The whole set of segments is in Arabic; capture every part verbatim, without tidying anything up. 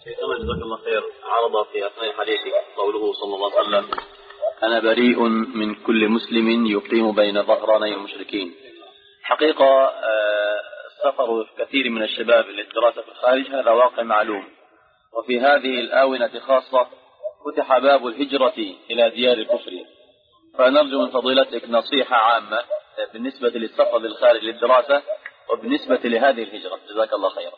شيخنا جزاك الله خير، عرض في أثناء حديثه قوله صلى الله عليه وسلم: أنا بريء من كل مسلم يقيم بين ظهراني المشركين. حقيقة سفر كثير من الشباب للدراسة في الخارج هذا واقع معلوم، وفي هذه الآونة خاصة فتح باب الهجرة إلى ديار الكفر، فنرجو من فضيلتك نصيحة عامة بالنسبة للسفر للخارج للدراسة وبالنسبة لهذه الهجرة، جزاك الله خيرا.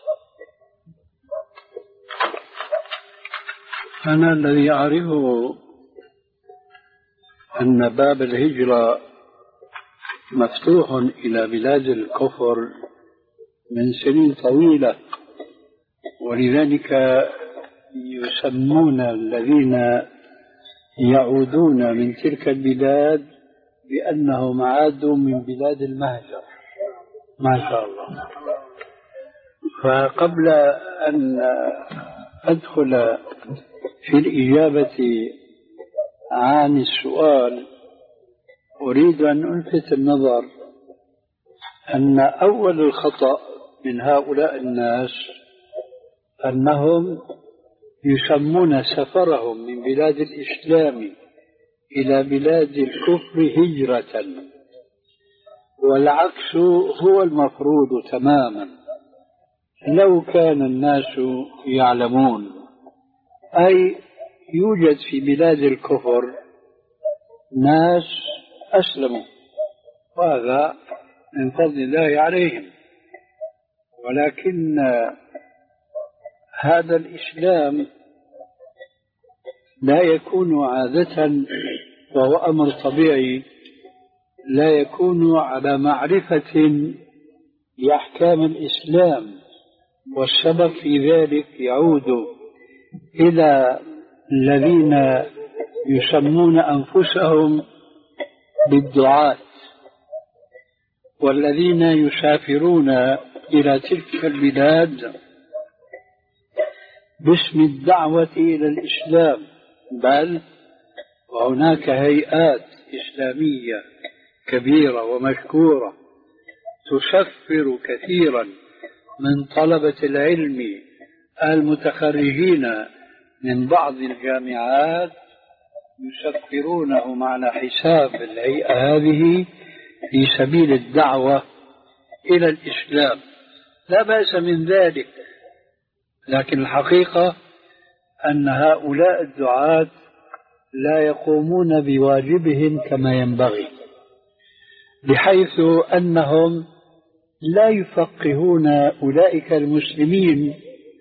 أنا الذي أعرفه أن باب الهجرة مفتوح إلى بلاد الكفر من سنين طويلة، ولذلك يسمون الذين يعودون من تلك البلاد بأنهم عادوا من بلاد المهجر، ما شاء الله. فقبل أن أدخل في الإجابة عن السؤال أريد أن ألفت النظر أن أول الخطأ من هؤلاء الناس أنهم يسمون سفرهم من بلاد الإسلام إلى بلاد الكفر هجرة، والعكس هو المفروض تماما. لو كان الناس يعلمون، أي يوجد في بلاد الكفر ناس أسلموا وهذا من فضل الله عليهم، ولكن هذا الإسلام لا يكون عادة، وهو أمر طبيعي، لا يكون على معرفة بأحكام الإسلام، والسبب في ذلك يعود إلى الذين يسمون أنفسهم بالدعاة، والذين يسافرون إلى تلك البلاد باسم الدعوة إلى الإسلام، بل وهناك هيئات إسلامية كبيرة ومشكورة تسفر كثيرا من طلبة العلم المتخرجين من بعض الجامعات، يسفرونهم على حساب الهيئة هذه في سبيل الدعوة إلى الإسلام. لا بأس من ذلك، لكن الحقيقة أن هؤلاء الدعاة لا يقومون بواجبهم كما ينبغي، بحيث أنهم لا يفقهون أولئك المسلمين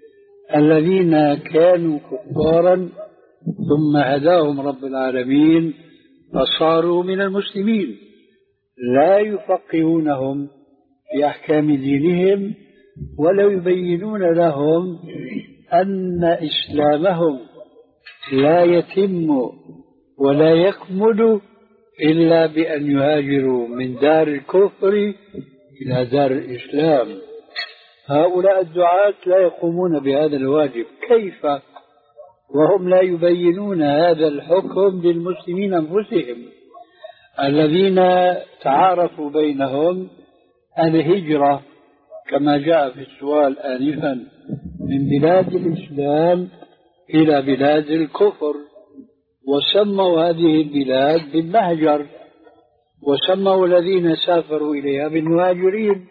الذين كانوا كفارا ثم هداهم رب العالمين فصاروا من المسلمين، لا يفقهونهم في أحكام دينهم ولا يبينون لهم أن إسلامهم لا يتم ولا يكمل إلا بأن يهاجروا من دار الكفر إلى دار الإسلام. هؤلاء الدعاة لا يقومون بهذا الواجب، كيف وهم لا يبينون هذا الحكم للمسلمين أنفسهم الذين تعارفوا بينهم الهجرة كما جاء في السؤال آنفا من بلاد الإسلام إلى بلاد الكفر، وسموا هذه البلاد بالمهجر، وسموا الذين سافروا إليها بالمهاجرين،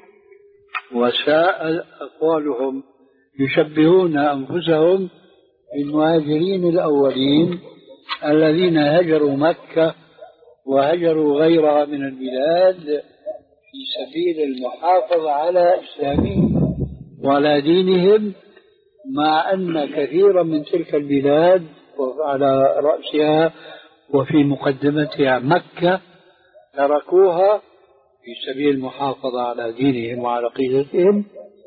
وساء أقوالهم، يشبهون أنفسهم بالمهاجرين الأولين الذين هجروا مكة وهجروا غيرها من البلاد في سبيل المحافظة على إسلامهم وعلى دينهم، مع أن كثيرا من تلك البلاد وعلى رأسها وفي مقدمتها مكة تركوها في سبيل المحافظة على دينهم وعلى عقيدتهم.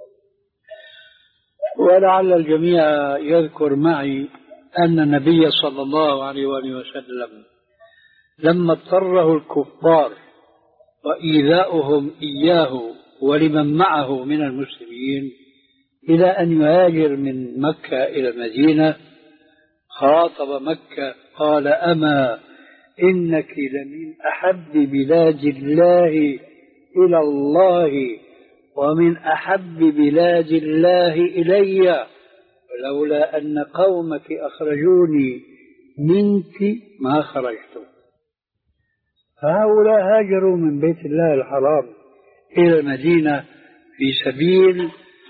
ولعل الجميع يذكر معي أن النبي صلى الله عليه وآله وسلم لما اضطره الكفار وإيذاؤهم إياه ولمن معه من المسلمين إلى أن يهاجر من مكة إلى المدينة، خاطب مكة قال: أما إنك لمن أحب بلاد الله إلى الله ومن أحب بلاد الله إلي، ولولا أن قومك أخرجوني منك ما خرجت. فهؤلاء هاجروا من بيت الله الحرام إلى المدينة في سبيل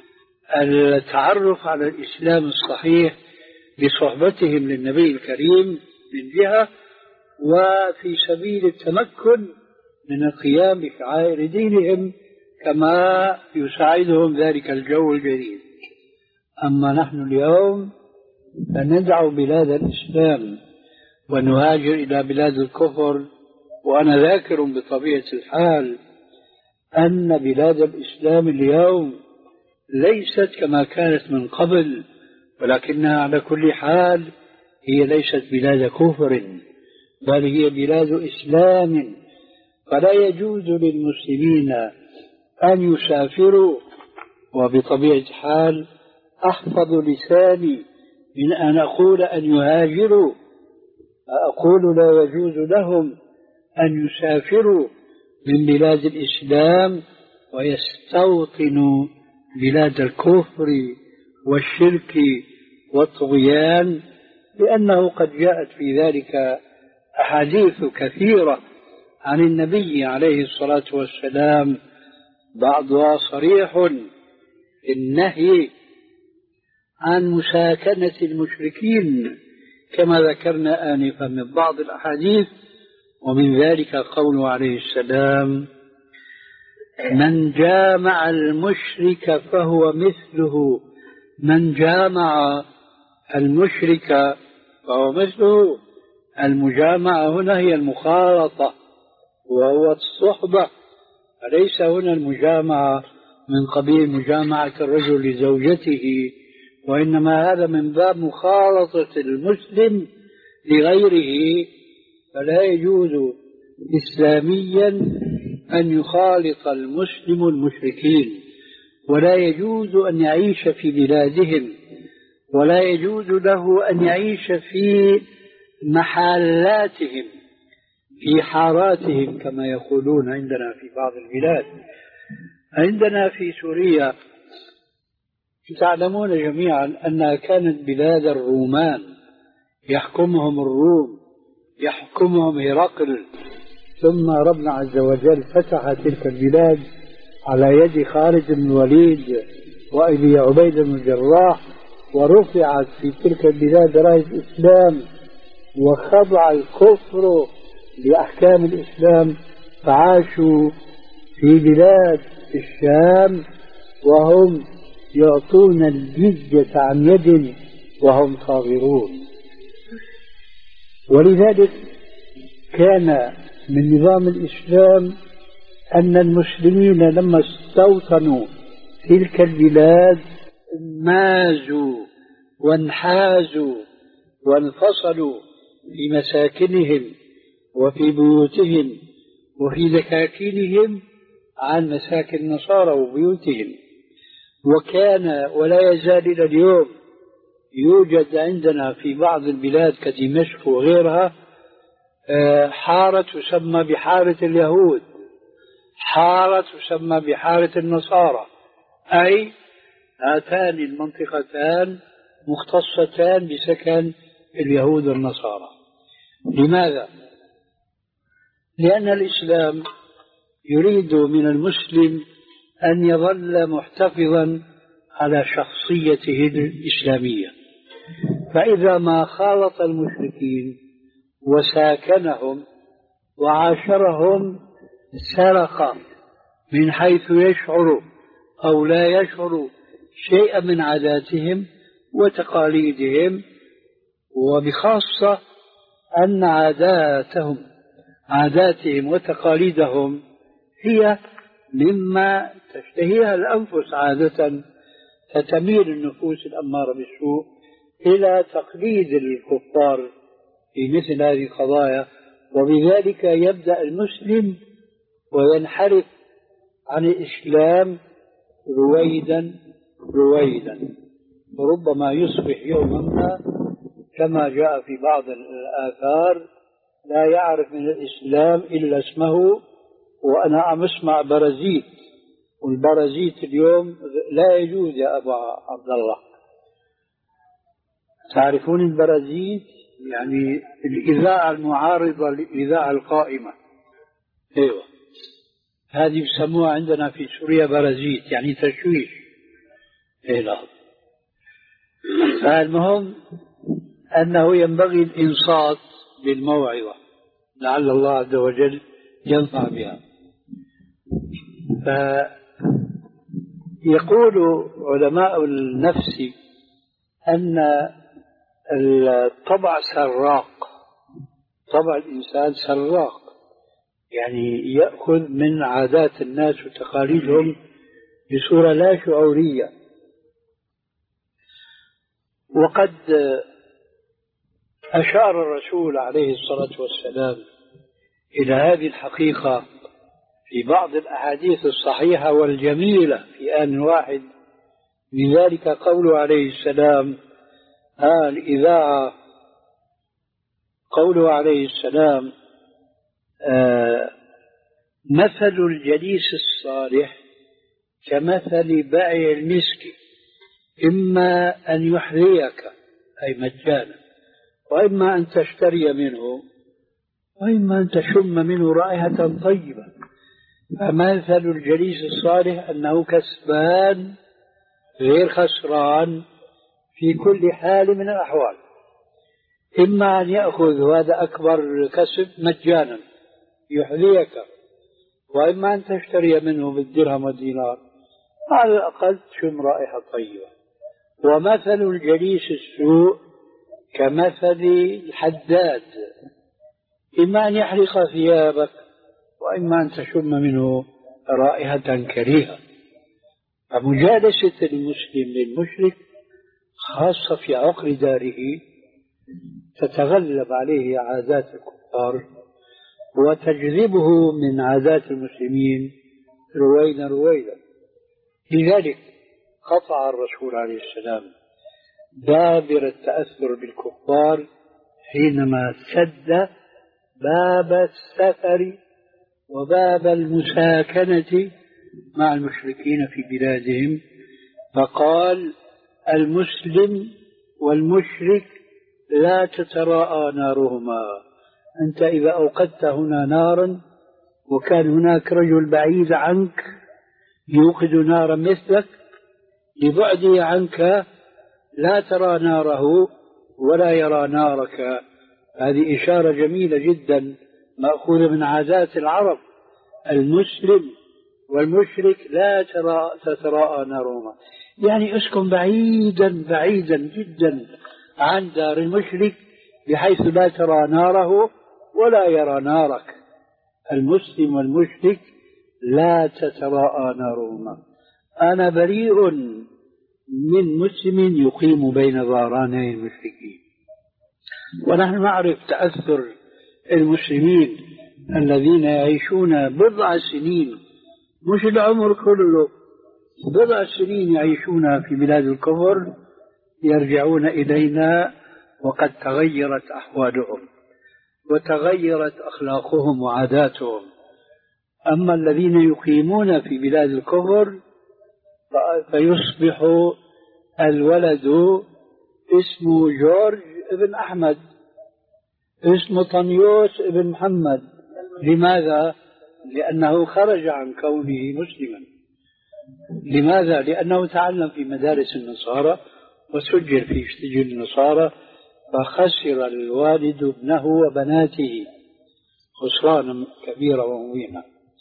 التعرف على الإسلام الصحيح بصحبتهم للنبي الكريم من جهة، وفي سبيل التمكن من القيام بشعائر دينهم كما يساعدهم ذلك الجو الجديد. أما نحن اليوم فندع بلاد الإسلام ونهاجر إلى بلاد الكفر، وأنا ذاكر بطبيعة الحال أن بلاد الإسلام اليوم ليست كما كانت من قبل، ولكنها على كل حال هي ليست بلاد كفر، بل هي بلاد إسلام. فلا يجوز للمسلمين أن يسافروا، وبطبيعة الحال أحفظ لساني من أن أقول أن يهاجروا، أقول لا يجوز لهم أن يسافروا من بلاد الإسلام ويستوطنوا بلاد الكفر والشرك والطغيان، لأنه قد جاءت في ذلك أحاديث كثيرة عن النبي عليه الصلاة والسلام، بعضها صريح في النهي عن مساكنة المشركين كما ذكرنا آنفا من بعض الأحاديث. ومن ذلك قوله عليه السلام: من جامع المشرك فهو مثله. من جامع المشرك فهو مثله. المجامعة هنا هي المخالطة وهو الصحبة، فليس هنا المجامعة من قبيل مجامعة الرجل لزوجته، وإنما هذا من باب مخالطة المسلم لغيره. فلا يجوز إسلاميا أن يخالط المسلم المشركين، ولا يجوز أن يعيش في بلادهم، ولا يجوز له أن يعيش في محلاتهم في حاراتهم كما يقولون عندنا في بعض البلاد. عندنا في سوريا تعلمون جميعا أنها كانت بلاد الرومان، يحكمهم الروم، يحكمهم هرقل، ثم ربنا عز وجل فتح تلك البلاد على يد خالد بن الوليد وأبي عبيدة بن الجراح، ورفعت في تلك البلاد راية الإسلام، وخضع الكفر لأحكام الإسلام، فعاشوا في بلاد الشام وهم يعطون الجزية عن يد وهم صاغرون. ولذلك كان من نظام الإسلام أن المسلمين لما استوطنوا تلك البلاد مازوا وانحازوا وانفصلوا في مساكنهم وفي بيوتهم وفي دكاكينهم عن مساكن النصارى وبيوتهم. وكان ولا يزال إلى اليوم يوجد عندنا في بعض البلاد كدمشق وغيرها حارة تسمى بحارة اليهود، حارة تسمى بحارة النصارى، أي هاتان المنطقتان مختصتان بسكن اليهود والنصارى. لماذا؟ لأن الإسلام يريد من المسلم أن يظل محتفظا على شخصيته الإسلامية، فإذا ما خالط المشركين وساكنهم وعاشرهم سرق من حيث يشعر أو لا يشعر شيئا من عاداتهم وتقاليدهم، وبخاصة أن عاداتهم عاداتهم وتقاليدهم هي مما تشتهيها الأنفس عادة، فتميل النفوس الأمارة بالسوء إلى تقليد الكفار في مثل هذه القضايا، وبذلك يبدأ المسلم وينحرف عن الإسلام رويدا رويدا، وربما يصبح يوما ما كما جاء في بعض الآثار لا يعرف من الإسلام إلا اسمه. وأنا عم أسمع برازيت، والبرازيت اليوم لا يجوز يا أبا عبد الله. تعرفون البرازيت؟ يعني الإذاعة المعارضة للإذاعة القائمة. أيوة، هذه بسموها عندنا في سوريا برازيت، يعني تشويش. إيه لا. فالمهم أنه ينبغي الإنصات بالموعظة لعل الله عز وجل ينفع بها. فيقول علماء النفس أن الطبع سراق، طبع الإنسان سراق، يعني يأخذ من عادات الناس وتقاليدهم بصورة لا شعورية. وقد أشار الرسول عليه الصلاة والسلام إلى هذه الحقيقة في بعض الأحاديث الصحيحة والجميلة في آن واحد، لذلك قوله عليه السلام آه الإذاعة قوله عليه السلام آه مثل الجليس الصالح كمثل بائع المسك، إما أن يحذيك أي مجانا، وإما أن تشتري منه، وإما أن تشم منه رائحة طيبة. فمثل الجليس الصالح أنه كسبان غير خسران في كل حال من الأحوال، إما أن يأخذ هذا أكبر كسب مجانا يحذيك، وإما أن تشتري منه بالدرهم والدينار على الأقل تشم رائحة طيبة. ومثل الجليس السوء كمثل الحداد، إما أن يحرق ثيابك، وإما أن تشم منه رائحة كريهة. فمجالسة المسلم للمشرك خاصة في عقر داره تتغلب عليه عادات الكفار وتجذبه من عادات المسلمين رويدا رويدا. لذلك قطع الرسول عليه السلام دابر التأثر بالكفار حينما سد باب السفر وباب المساكنة مع المشركين في بلادهم، فقال المسلم والمشرك لا تتراءى نارهما. أنت إذا أوقدت هنا نارا وكان هناك رجل بعيد عنك يوقد نارا مثلك، لبعده عنك لا ترى ناره ولا يرى نارك. هذه إشارة جميلة جدا مأخوذة من عادات العرب. المسلم والمشرك لا ترى تتراءى نارهما، يعني اسكن بعيدا بعيدا جدا عن دار المشرك بحيث لا ترى ناره ولا يرى نارك. المسلم والمشرك لا تتراءى نارهما. أنا بريء من مسلم يقيم بين ظهراني المشركين. ونحن نعرف تأثر المسلمين الذين يعيشون بضع سنين، مش العمر كله، بضع سنين يعيشون في بلاد الكفر، يرجعون إلينا وقد تغيرت أحوالهم وتغيرت أخلاقهم وعاداتهم. أما الذين يقيمون في بلاد الكفر فيصبح الولد اسمه جورج ابن أحمد، اسمه طنيوس ابن محمد. لماذا؟ لأنه خرج عن كونه مسلما. لماذا؟ لأنه تعلم في مدارس النصارى وسجل في سجل النصارى، فخسر الوالد ابنه وبناته خسرانا كبيرا ومبينا.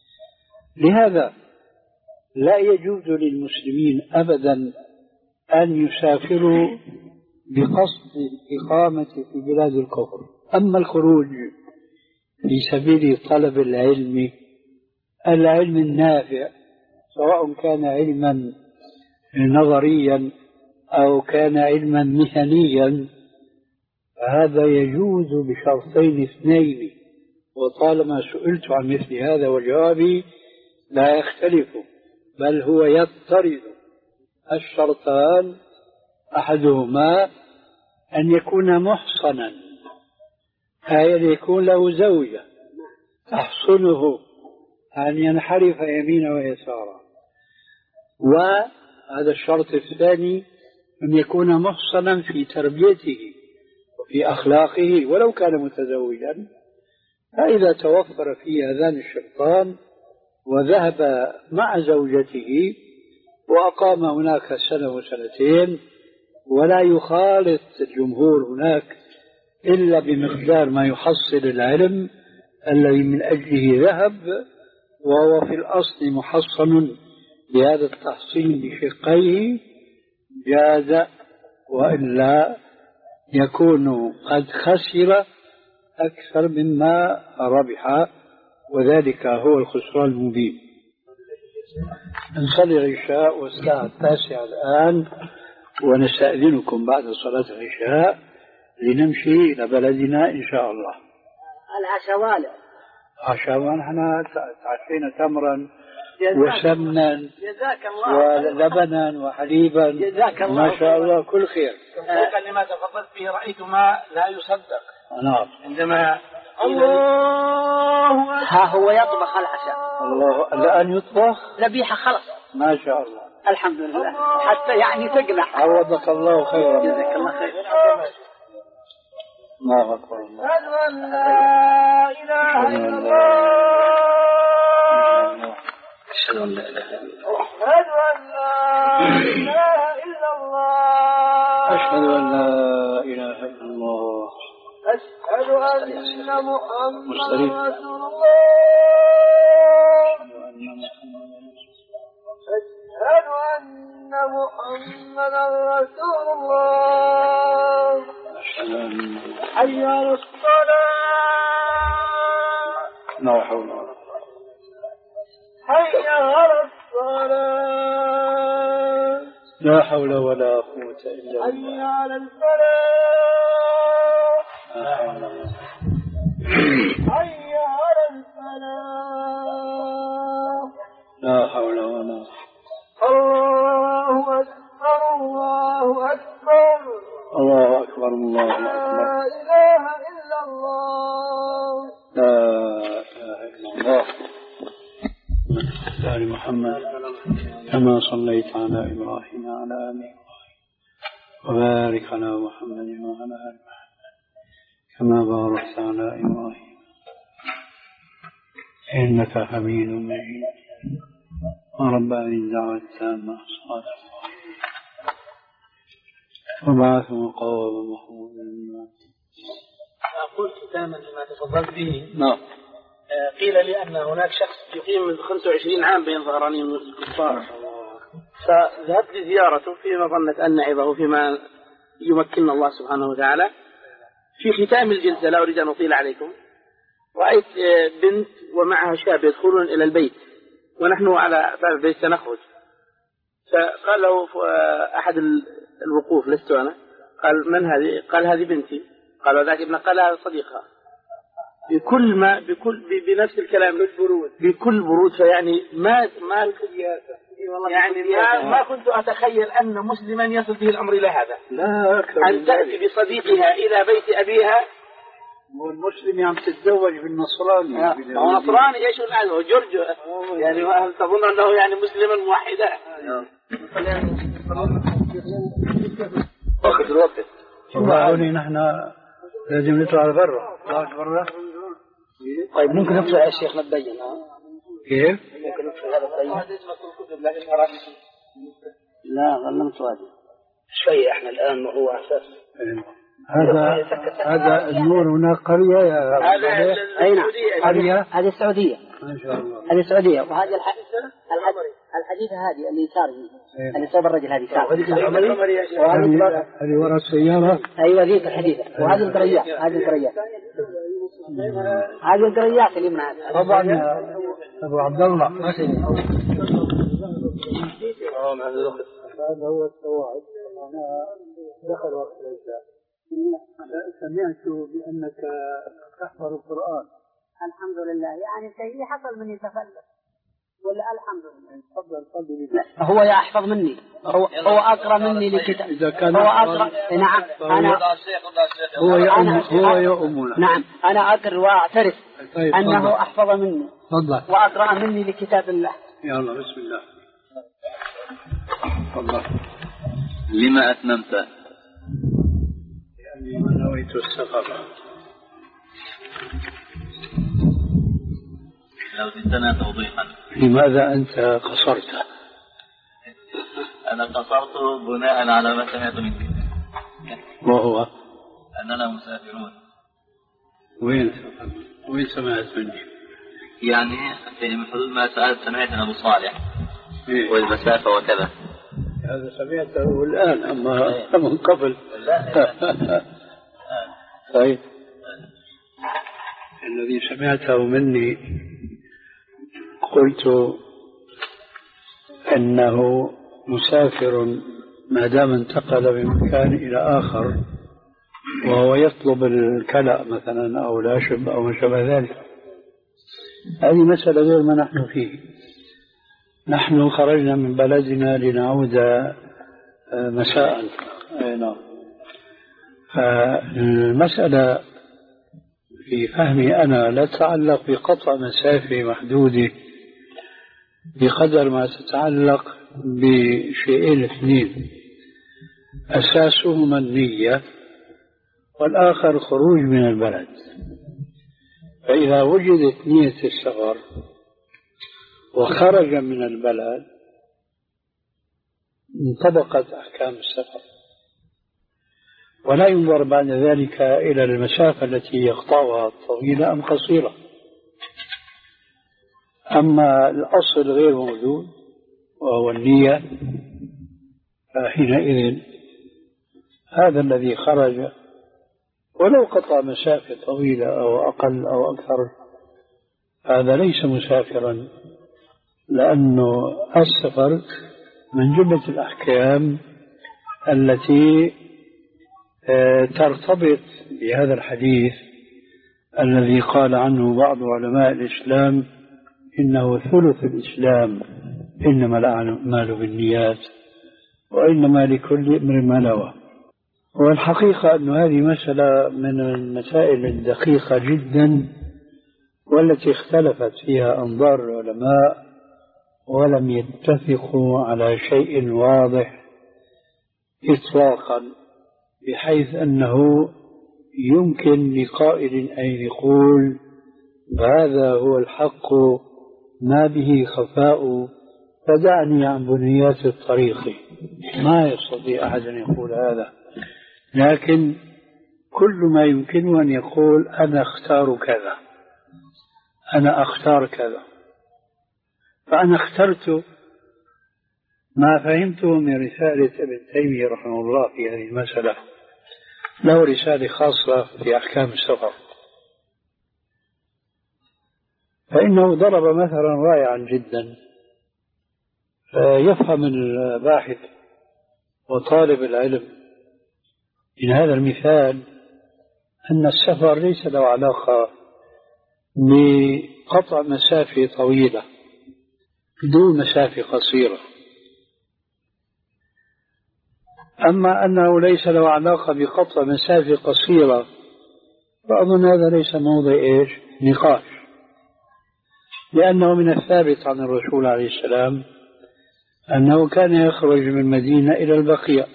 لهذا لا يجوز للمسلمين أبدا أن يسافروا بقصد الإقامة في بلاد الكفر. أما الخروج في سبيل طلب العلم، العلم النافع، سواء كان علما نظريا أو كان علما مهنيا، فهذا يجوز بشرطين اثنين. وطالما سئلت عن مثل هذا وجوابي لا يختلف، بل هو يضطرد. الشرطان أحدهما أن يكون محصنا، أي أن يكون له زوجة تحصنه أن ينحرف يمينا ويسارا. وهذا الشرط الثاني أن يكون محصنا في تربيته وفي أخلاقه ولو كان متزوجا. فإذا توفر فيه هذان الشرطان وذهب مع زوجته وأقام هناك سنة وسنتين ولا يخالط الجمهور هناك إلا بمقدار ما يحصل العلم الذي من أجله ذهب، وهو في الأصل محصن بهذا التحصين بشقيه، جاز، وإلا يكون قد خسر أكثر مما ربح، وذلك هو الخسران المبين. نصلي العشاء والساعة التاسعة الآن، ونستأذنكم بعد صلاة العشاء لنمشي إلى بلدنا إن شاء الله. العشاء والع عشاء ونحن تعشينا تمرا وسمنا ولبنا وحليبا. جزاك الله ما شاء الله كل خير. تصديقا لما تفضلت به رأيت ما لا يصدق. نعم. عندما الله ها هو يطبخ العشاء. الله الآن يطبخ ذبيحة خلص. ما شاء الله. الحمد لله حتى يعني تقنع. عوضك الله خيرا. جزاك الله خير. الله أكبر. الله. أشهد أن لا إله إلا الله. أشهد أن لا إله إلا الله. أشهد أن لا إله إلا الله. أشهد أن لا إله إلا الله. أشهد أن محمدا رسول الله. أشهد أن محمدا رسول الله. حي على الصلاة. لا حول ولا قوة. حي على الصلاة. لا حول ولا قوة إلا حي بالله. على الفلاح. حي على الفلاح. لا حول ولا قوة. الله أكبر الله أكبر. الله أكبر الله أكبر. لا إله إلا الله. لا إله إلا الله. آل محمد كما صليت على إبراهيم وعلى آل إبراهيم وبارك على محمد وعلى آل محمد كما باركت على إبراهيم إنك حميد مجيد. رب هذه الدعوة التامة صلاة وبعث مقام محمود. أقول ختاما لما تفضلت به. نعم. قيل لي أن هناك شخص يقيم من خمسة وعشرين عام بين ظهراني من الكفار، فذهبت لزيارته في مظنة أن نعظه فيما يمكننا الله سبحانه وتعالى. في ختام الجلسة لا أريد أن أطيل عليكم، رأيت بنت ومعها شاب يدخلون إلى البيت ونحن على باب البيت سنخرج، فقال له أحد الوقوف لست أنا، قال من هذه؟ قال هذه بنتي. قال وذاك ابن قال هذا صديقها. بكل ما بكل بنفس الكلام بالبرود بكل برود. فيعني ما ما يعني ما, ما كنت أتخيل أن مسلما يصل به الأمر إلى هذا. لا أكثر أن تأتي بصديقها إلى بيت أبيها. والمسلم يعم تتزوج بالنصراني. هو نصراني ايش الآن هو جورج يعني هل تظن أنه يعني مسلما موحدا؟ وقت الوقت. وهوني نحن لازم نطلع برا. نطلع برا. طيب ممكن نطلع يا شيخ نتبين. كيف؟ ممكن نطلع هذا الطيب. لا ظلنا متواجد شوية احنا الآن وهو أساس. هذا هذا النور هناك قرية يا هذا أين قرية هذه السعودية ما شاء الله. هذه السعودية. وهذه الحديثة هذه اللي صار اللي صاب الرجل هذه صار هذه وراء السيارة. أيوة ذيك الحديثة. وهذه القريات هذه القريات هذه القريات اللي معنا طبعا يا أبو عبد الله. هذا هو التوعد. أنا دخل وقت العشاء سمعت بأنك تحفظ القرآن. الحمد لله يعني شيء حصل مني تفلت ولا الحمد لله. تفضل تفضل. هو يحفظ مني هو هو أقرأ مني لكتاب. إذا كان هو أقرأ. نعم أنا هو يؤم هو يؤمنا. نعم أنا أقر وأعترف طيب أنه أحفظ مني. تفضل. وأقرأ مني لكتاب الله. يلا بسم الله. تفضل. لما أتممت؟ لأني ما نويت السفر. لو زدتنا توضيحا. لماذا أنت قصرت؟ أنا قصرت بناء على ما سمعت منك. وهو أننا مسافرون. وين وين سمعت مني؟ يعني في من حدود ما سألت سمعت من أبو صالح. إيه؟ والمسافة وكذا. هذا سمعته الآن أما إيه؟ من قبل. طيب الذي سمعته مني قلت أنه مسافر ما دام انتقل من مكان إلى آخر وهو يطلب الكلأ مثلا أو العشب أو ما شابه ذلك. هذه مسألة غير ما نحن فيه. نحن خرجنا من بلدنا لنعود مساء. نعم. فالمسألة في فهمي أنا لا تتعلق بقطع مسافة محدودة بقدر ما تتعلق بشيئين اثنين، أساسهما النية والآخر خروج من البلد. فإذا وجدت نية السفر وخرج من البلد انطبقت أحكام السفر، ولا ينظر بعد ذلك إلى المسافة التي يقطعها طويلة أم قصيرة. أما الأصل غير موجود وهو النية، فحينئذ هذا الذي خرج ولو قطع مسافة طويلة أو أقل أو أكثر هذا ليس مسافرا، لأنه السفر من جملة الأحكام التي ترتبط بهذا الحديث الذي قال عنه بعض علماء الإسلام إنه ثلث الإسلام، إنما الأعمال بالنيات وإنما لكل امرئ ما نوى. والحقيقة أن هذه مسألة من المسائل الدقيقة جدا والتي اختلفت فيها أنظار العلماء ولم يتفقوا على شيء واضح إطلاقا، بحيث أنه يمكن لقائل أن يقول هذا هو الحق ما به خفاء فدعني عن بنيات الطريق. ما يستطيع أحد أن يقول هذا، لكن كل ما يمكنه أن يقول أنا أختار كذا، أنا أختار كذا. فأنا اخترت ما فهمته من رسالة ابن تيمية رحمه الله في هذه المسألة. له رسالة خاصة في أحكام السفر، فإنه ضرب مثلا رائعا جدا يفهم الباحث وطالب العلم من هذا المثال أن السفر ليس له علاقة بقطع مسافة طويلة دون مسافة قصيرة. أما أنه ليس له علاقة بقطع مسافة قصيرة فأظن هذا ليس موضع إيش نقاش، لأنه من الثابت عن الرسول عليه السلام أنه كان يخرج من المدينة إلى البقيع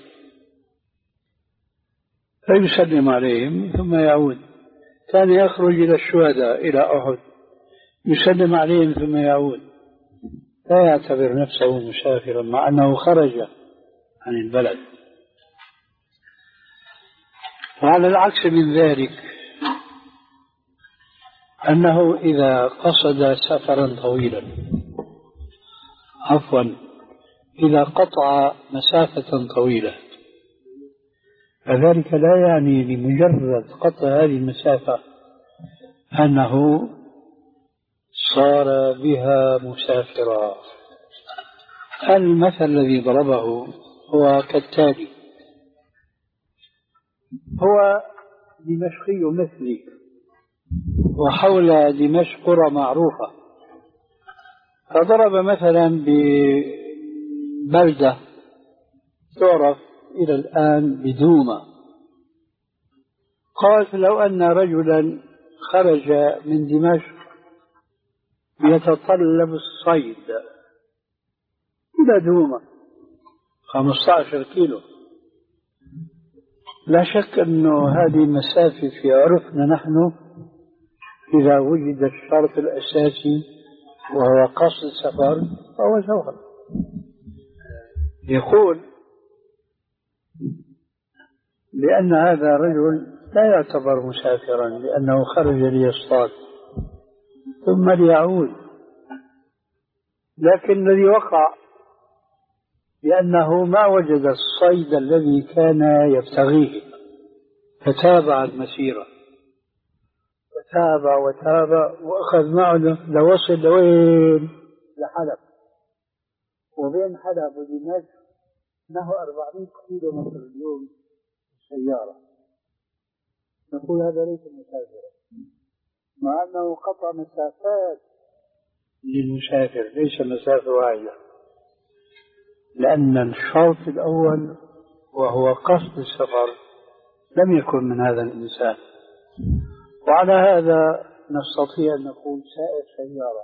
فيسلم عليهم ثم يعود. كان يخرج إلى الشهداء إلى أحد يسلم عليهم ثم يعود، لا يعتبر نفسه مسافرا مع أنه خرج عن البلد. وعلى العكس من ذلك أنه إذا قصد سفرا طويلا عفوا إذا قطع مسافة طويلة فذلك لا يعني لمجرد قطع هذه المسافة أنه صار بها مسافرا. المثل الذي ضربه هو كالتالي: هو دمشقي مثلي وحول دمشق قرى معروفة، فضرب مثلا ببلدة تعرف إلى الآن بدومة. قال لو أن رجلا خرج من دمشق يتطلب الصيد إلى دومة خمسة عشر كيلو لا شك أنه هذه مسافة في عرفنا نحن إذا وجد الشرط الأساسي وهو قصد السفر فهو سفر. يقول لأن هذا رجل لا يعتبر مسافرا لأنه خرج ليصطاد ثم ليعود، لكن الذي وقع لأنه ما وجد الصيد الذي كان يبتغيه فتابع المسيرة، فتابع وتابع وأخذ معه لوصل لوين؟ لحلب، وبين حلب ودمشق نحو أربعمائة كيلو متر اليوم سيارة. نقول هذا ليس مسافرا، مع أنه قطع مسافات للمسافر ليس مسافة واحدة، لأن الشرط الأول وهو قصد السفر لم يكن من هذا الإنسان. وعلى هذا نستطيع أن نقول سائر سيارة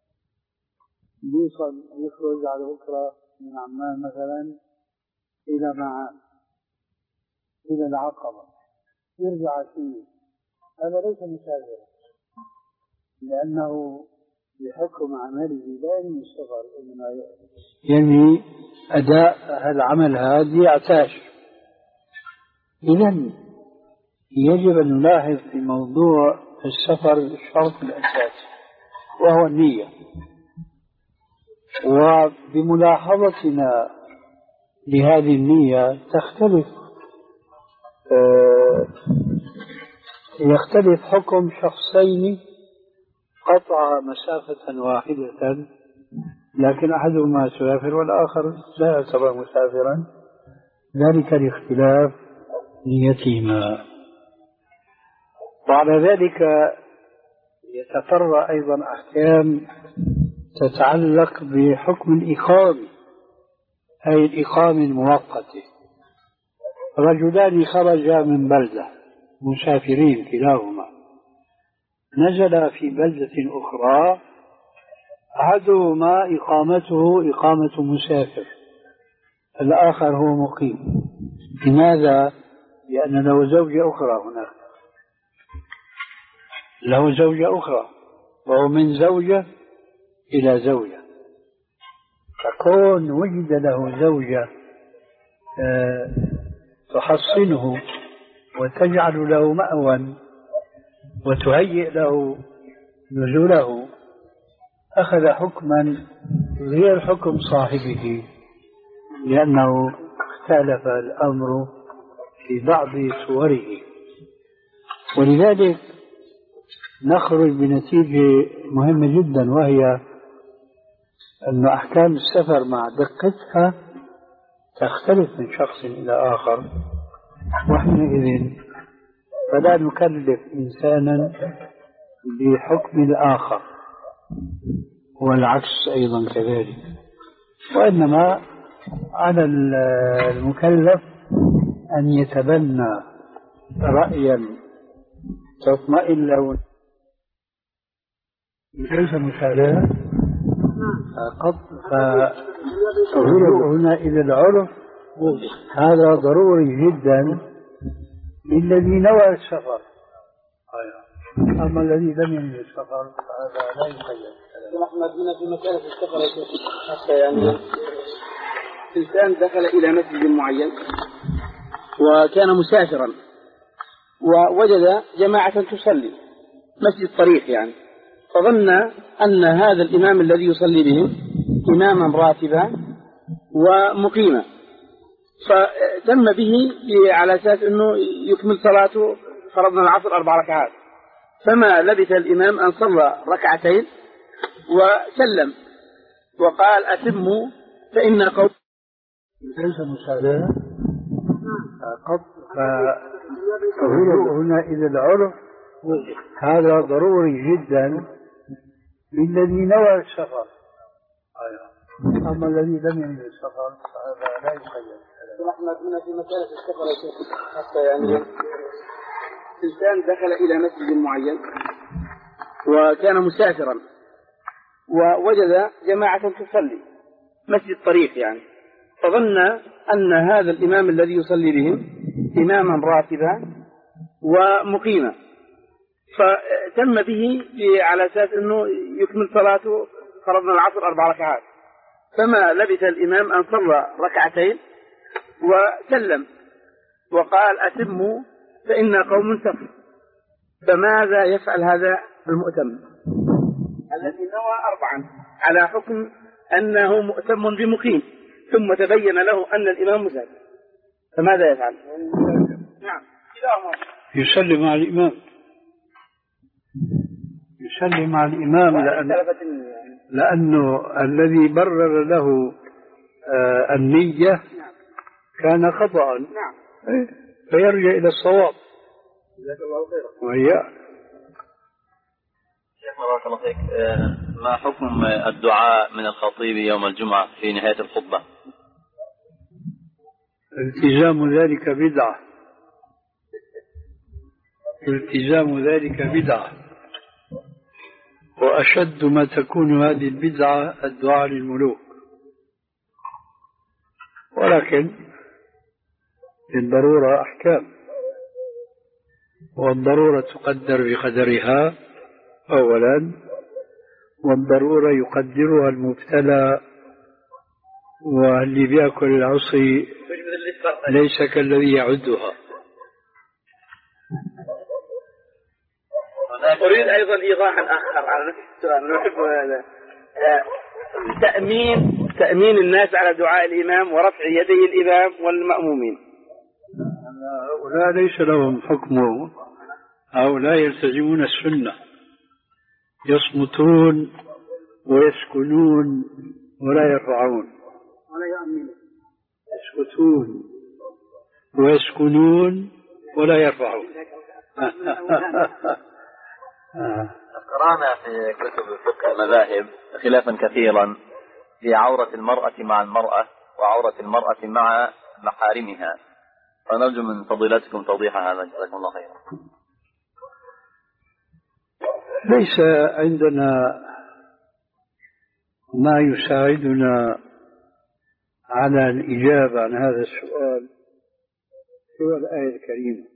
يوصل يخرج على بكرة من عمان مثلا إلى معان إلى العقبة يرجع فيه، هذا ليس مسافرا لأنه بحكم عمله لا ينوي السفر إنما ينوي أداء العمل هذا يعتاش. إذن يجب أن نلاحظ في موضوع السفر الشرط الأساسي وهو النية، وبملاحظتنا لهذه النية تختلف آه يختلف حكم شخصين قطع مسافة واحدة لكن أحدهما مسافر والآخر لا يعتبر مسافرا، ذلك لاختلاف نيتهما. وعلى ذلك يتفرع أيضا أحكام تتعلق بحكم الإقامة، أي الإقامة المؤقتة. رجلان خرجا من بلدة مسافرين كلاهما، نزل في بلدة أخرى، أحدهما إقامته إقامة مسافر، الآخر هو مقيم. لماذا؟ لأن له زوجة أخرى هناك، له زوجة أخرى وهو من زوجة إلى زوجة، فكون وجد له زوجة أه تحصنه وتجعل له مأوى وتهيئ له نزوله أخذ حكما غير حكم صاحبه، لأنه اختلف الأمر في بعض صوره. ولذلك نخرج بنتيجة مهمة جدا، وهي أن أحكام السفر مع دقتها تختلف من شخص إلى آخر، وحينئذ فلا نكلف إنسانا بحكم الآخر والعكس أيضا كذلك، وإنما على المكلف أن يتبنى رأيا تطمئن له ليس مثالا قط، فهو هنا إلى العرف هذا ضروري جدا للذي نوى السفر، أما الذي لم ينوي السفر فهذا لا يقيد. نحن بدنا في مسألة السفر حتى يعني إنسان دخل إلى مسجد معين وكان مسافرا ووجد جماعة تصلي مسجد طريق يعني، فظن أن هذا الإمام الذي يصلي بهم إماما راتبا ومقيما، فتم به على أساس أنه يكمل صلاته، فرضنا العصر أربع ركعات، فما لبث الإمام أن صلى ركعتين وسلم وقال أتموا فإن قوم ليس مساعدة قط، فهو هنا إلى العرف هذا ضروري جدا للذي نوى السفر، أما الذي لم ينوي السفر فهذا لا يقيد. نحن بدنا في مسألة السفر حتى يعني إنسان دخل إلى مسجد معين وكان مسافرا ووجد جماعة تصلي مسجد طريق يعني، فظن أن هذا الإمام الذي يصلي بهم إماما راتبا ومقيما، فتم به على أساس أنه يكمل صلاته، فرضنا العصر أربع ركعات، فما لبث الإمام أن صلى ركعتين وسلم وقال أتموا فإن قوم سفر. فماذا يفعل هذا المؤتم الذي نوى أربعا على حكم أنه مؤتم بمقيم ثم تبين له أن الإمام مسافر، فماذا يفعل؟ نعم يسلم على الإمام، يسلم على الإمام لأن لأنه الذي برر له آه النية كان خطأ، فيرجع إلى الصواب. جزاك الله خيرا. وإياك. شيخ بارك الله فيك، ما حكم الدعاء من الخطيب يوم الجمعة في نهاية الخطبة؟ التزام ذلك بدعة، التزام ذلك بدعة، وأشد ما تكون هذه البدعة الدعاء للملوك، ولكن الضرورة أحكام، والضرورة تقدر بقدرها أولا، والضرورة يقدرها المبتلى، واللي بيأكل العصي ليس كالذي يعدها. أريد أيضا إيضاحا آخر على نفس السؤال، نحب هذا تأمين تأمين الناس على دعاء الإمام ورفع يدي الإمام والمأمومين. هؤلاء ليس لهم حكمه، هؤلاء يلتزمون السنة، يصمتون ويسكنون ولا يرفعون، ولا يؤمنون، يسكتون ويسكنون ولا يرفعون. قرأنا في كتب فقه المذاهب خلافا كثيرا في عورة المرأة مع المرأة وعورة المرأة مع محارمها، فنرجو من فضيلتكم توضيح هذا جزاكم الله خيرا. ليس عندنا ما يساعدنا على الإجابة عن هذا السؤال سوى الآية الكريمة: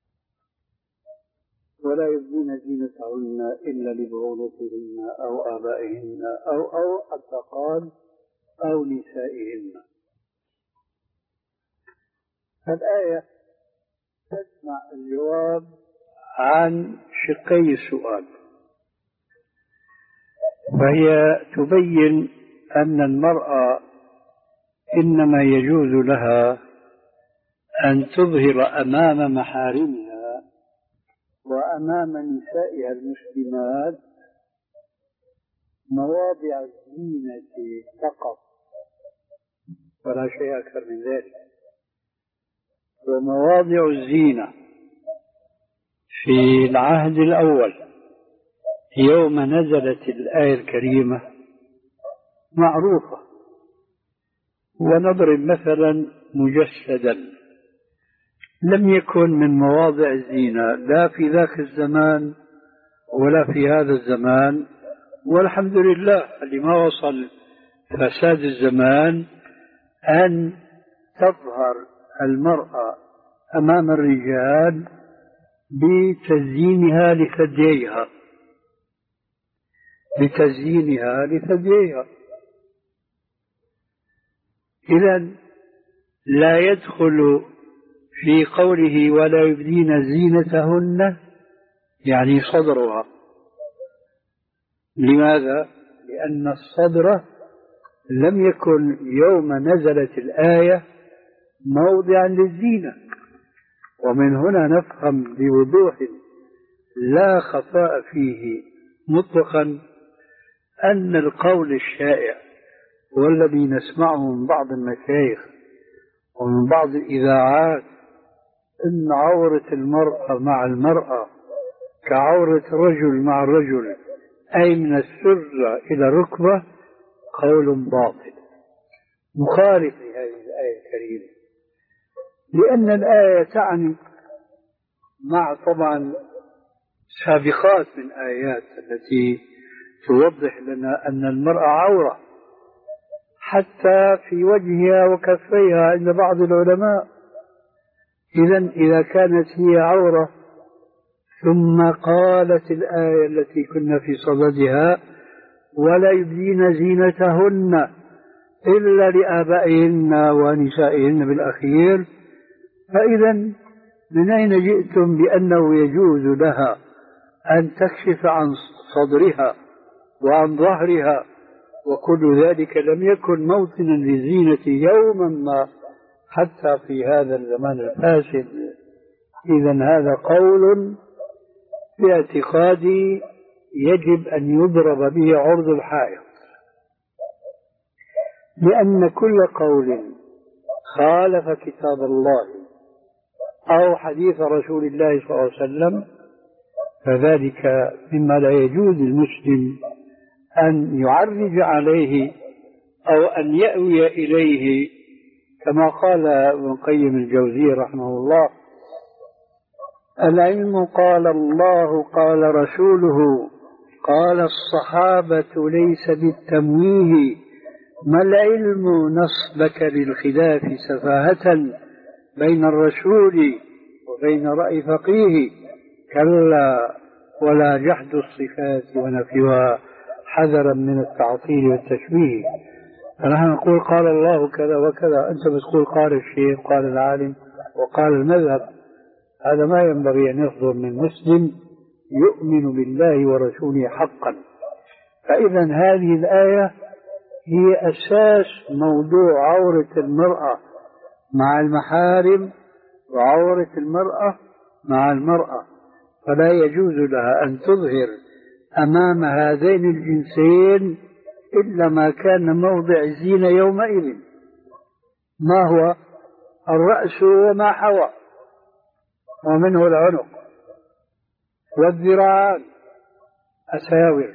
ولا يبدين زينتهن إلا لبعولتهن أو آبائهن أو أو حتى قال أو نسائهن. الآية تجمع الجواب عن شقي السؤال، فهي تبين أن المرأة إنما يجوز لها أن تظهر أمام محارمها وأمام نسائها المسلمات مواضع الزينة فقط ولا شيء أكثر من ذلك. ومواضع الزينة في العهد الأول يوم نزلت الآية الكريمة معروفة، ونضرب مثلا مجسدا لم يكن من مواضع الزينة لا في ذاك الزمان ولا في هذا الزمان، والحمد لله اللي ما وصل فساد الزمان أن تظهر المرأة أمام الرجال بتزيينها لثدييها بتزيينها لثدييها إذن لا يدخل في قوله ولا يبدين زينتهن يعني صدرها. لماذا؟ لأن الصدر لم يكن يوم نزلت الآية موضعا للزينة. ومن هنا نفهم بوضوح لا خفاء فيه مطلقا أن القول الشائع والذي نسمعه من بعض المشايخ ومن بعض الإذاعات إن عورة المرأة مع المرأة كعورة رجل مع الرجل أي من السرة إلى الركبة قول باطل مخالف لهذه الآية الكريمة، لأن الآية تعني مع طبعا سابقات من آيات التي توضح لنا أن المرأة عورة حتى في وجهها وكفيها عند بعض العلماء إذا إذا كانت هي عورة ثم قالت الآية التي كنا في صددها ولا يبدين زينتهن إلا لآبائهن ونسائهن بالأخير، فإذا من أين جئتم بأنه يجوز لها أن تكشف عن صدرها وعن ظهرها وكل ذلك لم يكن موطنا للزينة يوما ما حتى في هذا الزمان الفاسد. إذا هذا قول في اعتقادي يجب أن يضرب به عرض الحائط، لأن كل قول خالف كتاب الله أو حديث رسول الله صلى الله عليه وسلم فذلك مما لا يجوز للمسلم أن يعرج عليه أو أن يأوي إليه، كما قال ابن القيم الجوزي رحمه الله: العلم قال الله قال رسوله قال الصحابة ليس بالتمويه، ما العلم نصبك للخلاف سفاهة بين الرسول وبين رأي فقيه، كلا ولا جحد الصفات ونفيها حذرا من التعطيل والتشبيه. فنحن نقول قال الله كذا وكذا، أنت بتقول قال الشيخ قال العالم وقال المذهب. هذا ما ينبغي أن يصدر من مسلم يؤمن بالله ورسوله حقا. فإذا هذه الآية هي أساس موضوع عورة المرأة مع المحارم وعورة المرأة مع المرأة، فلا يجوز لها أن تظهر أمام هذين الجنسين إلا ما كان موضع زينة يومئذ، ما هو الرأس وما حوى ومنه العنق والذراعان أساور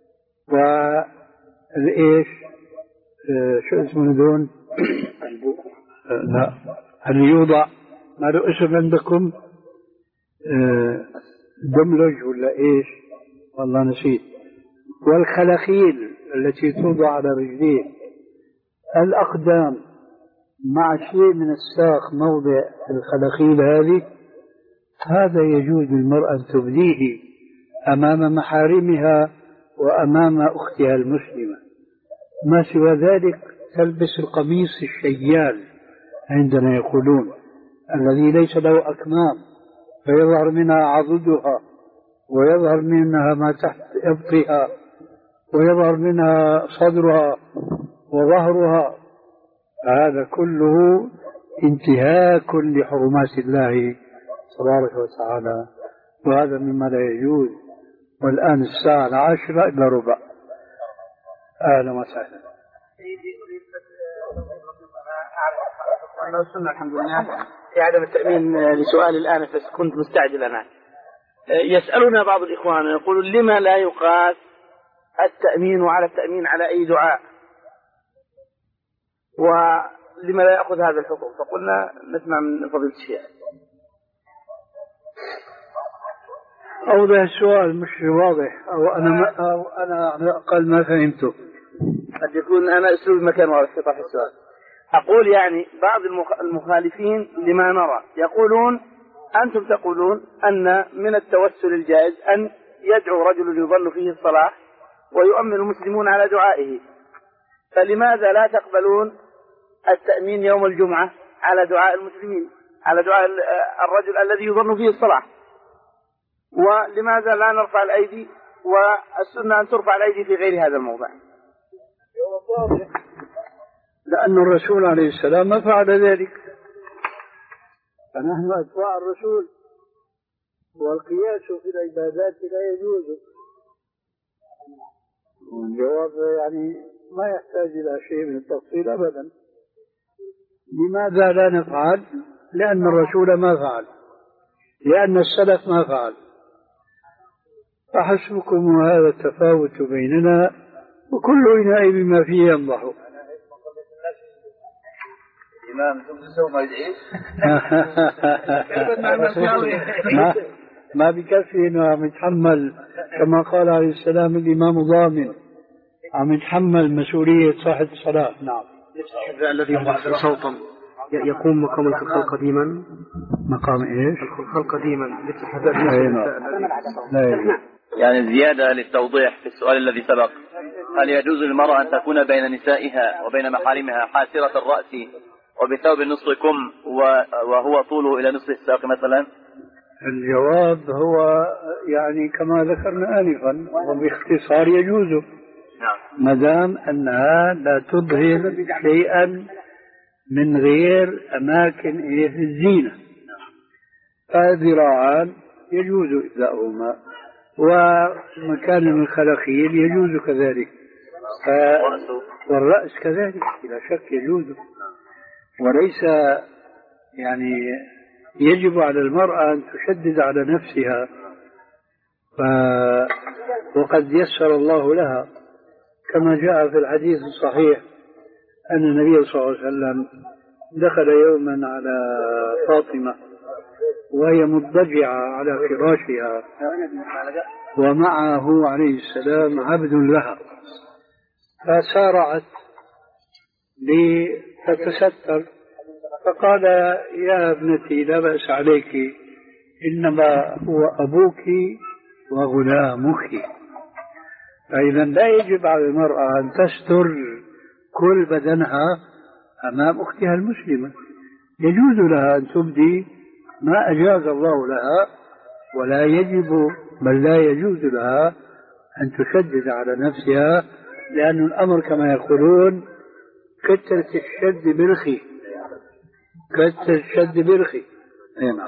والإيش آه شو اسمه دون آه لا اللي يوضع ما له اسم عندكم آه دملج ولا إيش والله نسيت، والخلاخيل التي توضع على رجلين، الأقدام مع شيء من الساق موضع الخلاخيل هذه، هذا يجوز للمرأة أن تبديه أمام محارمها وأمام أختها المسلمة. ما سوى ذلك تلبس القميص الشيال عندنا يقولون الذي ليس له أكمام فيظهر منها عضدها ويظهر منها ما تحت إبطها ويظهر منها صدرها وظهرها، هذا كله انتهاك لحرمات الله تبارك وتعالى، وهذا مما لا يجوز. والآن الساعة العاشرة إلا ربع. أهلا وسهلا. أنا الحمد لله في عدم التأمين لسؤال الآن، كنت مستعجل أنا. يسألنا بعض الإخوان يقول لما لا يقاس التأمين على التأمين على أي دعاء، ولما لا يأخذ هذا الحكم؟ فقلنا نسمع من فضيلة الشيخ. أوضح السؤال مش واضح، أو أنا ما أو أنا على الأقل ما فهمته. قد يكون أنا أسلوب مكان واضح في طرح السؤال. أقول يعني بعض المخالفين لما نرى يقولون أنتم تقولون أن من التوسل الجائز أن يدعو رجل يظن فيه الصلاح ويؤمن المسلمون على دعائه، فلماذا لا تقبلون التأمين يوم الجمعة على دعاء المسلمين، على دعاء الرجل الذي يظن فيه الصلاح؟ ولماذا لا نرفع الأيدي؟ والسنة أن ترفع الأيدي في غير هذا الموضع. لأن الرسول عليه السلام ما فعل ذلك، فنحن أتباع الرسول، والقياس في العبادات لا يجوز. والجواب يعني ما يحتاج إلى شيء من التفصيل أبدا. لماذا لا نفعل؟ لأن الرسول ما فعل، لأن السلف ما فعل، فحسبكم هذا التفاوت بيننا، وكل إناء بما فيه ينضح. الإمام تمسه ما يدعي ما ما بكفي إنه عم يتحمل، كما قال عليه السلام الإمام ضامن، عم يتحمل مسؤولية صاحب الصلاة. نعم. الذي يضع صوتا يقوم مقام الخلق قديما؟ مقام إيش؟ الخلق قديما مثل حداد لا. يعني زيادة للتوضيح في السؤال الذي سبق، هل يجوز للمرأة أن تكون بين نسائها وبين محارمها حاسرة الرأس وبثوب نصف كم وهو طوله إلى نصف الساق مثلا؟ الجواب هو يعني كما ذكرنا آنفا، وباختصار يجوز ما دام أنها لا تظهر شيئا من غير أماكن الزينة، فذراعان يجوز إبداؤهما، ومكان الخلخيل يجوز كذلك، والرأس كذلك بلا شك يجوز. وليس يعني يجب على المرأة أن تشدد على نفسها، ف... وقد يسر الله لها كما جاء في الحديث الصحيح أن النبي صلى الله عليه وسلم دخل يوما على فاطمة وهي مضطجعة على فراشها ومعه عليه السلام عبد لها، فسارعت لتتستر، فقال يا ابنتي لا بأس عليك، إنما هو أبوك وغلامك. فإذا لا يجب على المرأة أن تستر كل بدنها أمام أختها المسلمة، يجوز لها أن تبدي ما أجاز الله لها، ولا يجب بل لا يجوز لها أن تشدد على نفسها، لأن الأمر كما يقولون كثرة الشد برخي، كثرة الشد برخي. نعم.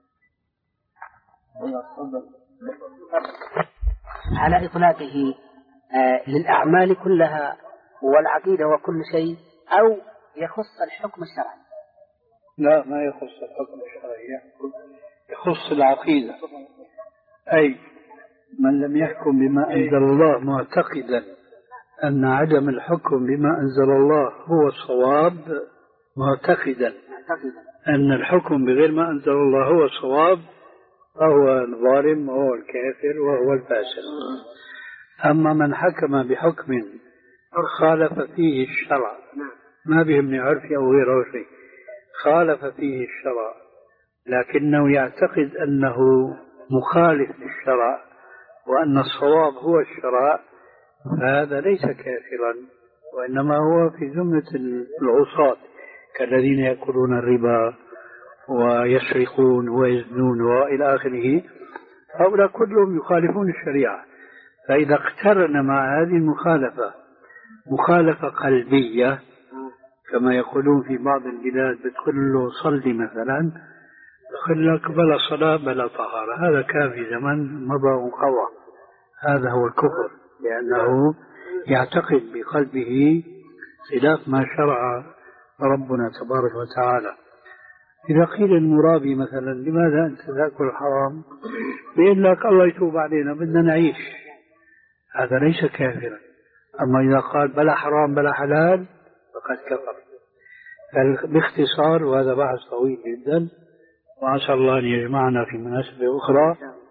على إطلاقه آه للأعمال كلها والعقيدة وكل شيء، أو يخص الحكم الشرعي؟ لا، ما يخص الحكم الشرعي، يخص العقيدة. أي من لم يحكم بما أنزل الله معتقدا أن عدم الحكم بما أنزل الله هو الصواب، معتقدا أن الحكم بغير ما أنزل الله هو الصواب، فهو الظالم وهو الكافر وهو الفاسق. أما من حكم بحكم خالف فيه الشرع، ما بيهمني عرفي أو غير عرفي، خالف فيه الشرع لكنه يعتقد أنه مخالف للشرع وأن الصواب هو الشرع، هذا ليس كافرا، وإنما هو في زمرة العصاة كالذين يأكلون الربا ويسرقون ويزنون وإلى آخره، هؤلاء كلهم يخالفون الشريعة. فإذا اقترن مع هذه المخالفة مخالفة قلبية كما يقولون في بعض البلاد، بتقول له صلي مثلا، يقول لك بلا صلاة بلا طهارة، هذا كان في زمن مضى وقوى، هذا هو الكفر، لأنه يعتقد بقلبه خلاف ما شرع ربنا تبارك وتعالى. إذا قيل المرابي مثلا لماذا أنت تأكل حرام، بيقول لك الله يتوب علينا بدنا نعيش، هذا ليس كافرا. أما إذا قال بلا حرام بلا حلال فقد كفر. باختصار، وهذا بحث طويل جدا وعسى الله أن يجمعنا في مناسبة أخرى،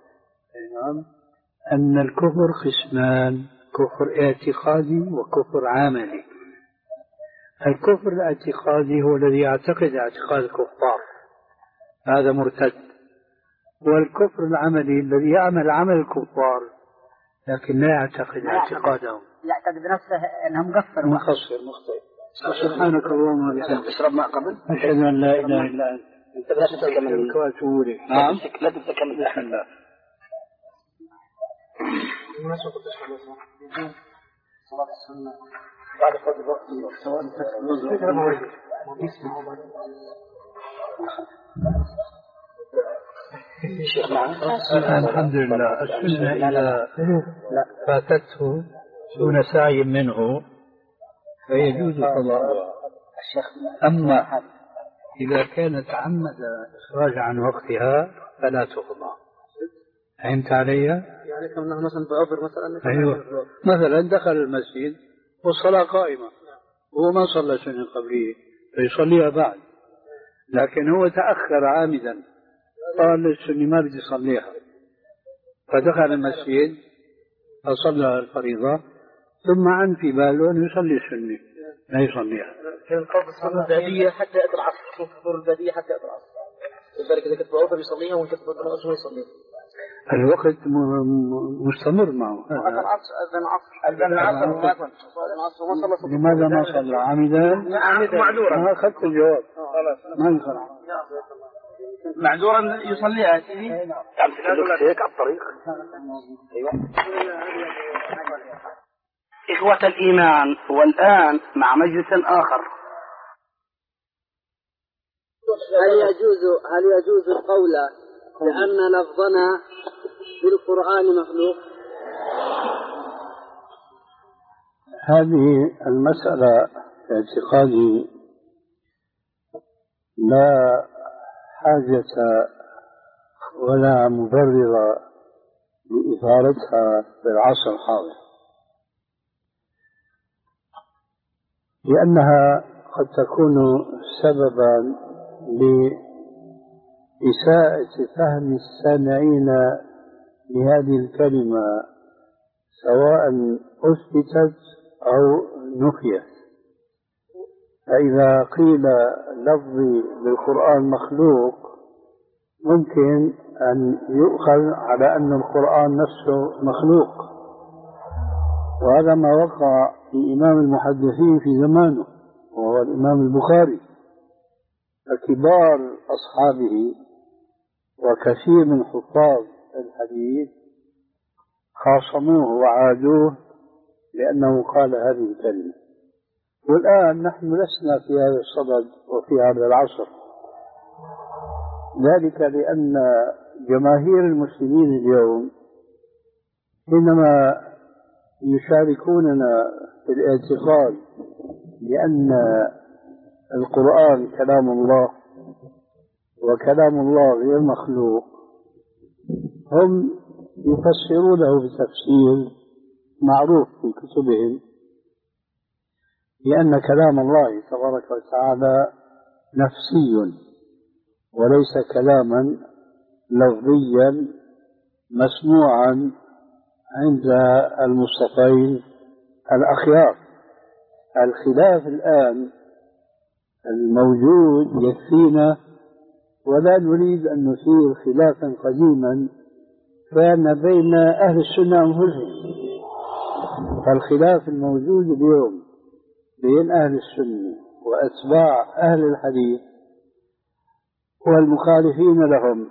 أن الكفر قسمان: كفر اعتقادي وكفر عملي. الكفر الاعتقادي هو الذي يعتقد اعتقاد الكفار، هذا مرتد. والكفر العملي الذي يعمل عمل الكفار لكن لا يعتقد اعتقادهم، يعتقد بنفسه أنه مغفر مقصر مخطئ. سبحانك اللهم وبحمدك، تشرب ماء قبل، أشهد أن لا إله إلا أنت، أنت لا تتكلم وأتوب إليك. نعم، لا تتكلم بسم الله. الناس وقت تشرب صلاة السنة بعد فضل الوقت سواء فتح النظر الحمد لله. السنة إذا فاتته دون سعي منه فيجوز قضاءها. أما إذا كانت تعمد إخراج عن وقتها فلا تقضى. فهمت علي؟ يعني كأنه مثلا بعذر مثلا. أيوة، مثلا دخل المسجد والصلاة قائمة وهو ما صلى سنة قبلية فيصليها بعد، لكن هو تأخر عامدا، قال للسنة ما بدي صليها، فدخل المسجد فصلى الفريضة ثم عن في باله أن يصلي السنة، لا يصليها. كان القصد الصلاة البادية حتى يأتي العصر، شوف حضور البادية حتى يأتي العصر. لذلك إذا كتب عوضة بيصليها وإن كتب عوضة يصليها. الوقت مستمر معه. أذن العصر أذن العصر أذن العصر العصر لماذا ما صلى عامدا؟ عامدا معذورا. ما أخذت الجواب. ما ينفع. معذورا يصليها سيدي. هيك على الطريق. أيوة. إخوة الإيمان، والآن مع مجلس آخر. هل يجوز هل يجوز القول بأن لفظنا بالقرآن مخلوق؟ هذه المسألة في اعتقادي لا حاجة ولا مبرر لإثارتها في العصر الحاضر، لأنها قد تكون سببا لإساءة فهم السامعين لهذه الكلمة سواء أثبتت أو نفيت. فإذا قيل لفظي بالقرآن مخلوق ممكن أن يؤخذ على أن القرآن نفسه مخلوق، وهذا ما وقع في إمام المحدثين في زمانه وهو الإمام البخاري. فكبار أصحابه وكثير من حفاظ الحديث خاصموه وعادوه لأنه قال هذه الكلمة. والآن نحن لسنا في هذا الصدد وفي هذا العصر، ذلك لأن جماهير المسلمين اليوم حينما يشاركوننا في الاعتقاد بأن القرآن كلام الله وكلام الله غير مخلوق، هم يفسرونه بتفسير معروف في كتبهم لأن كلام الله تبارك وتعالى نفسي وليس كلاما لفظيا مسموعا عند المصطفين الأخيار. الخلاف الآن الموجود يكفينا ولا نريد أن نثير خلافا قديما كان بين أهل السنة أنفسهم. فالخلاف الموجود اليوم بين أهل السنة وأتباع أهل الحديث والمخالفين لهم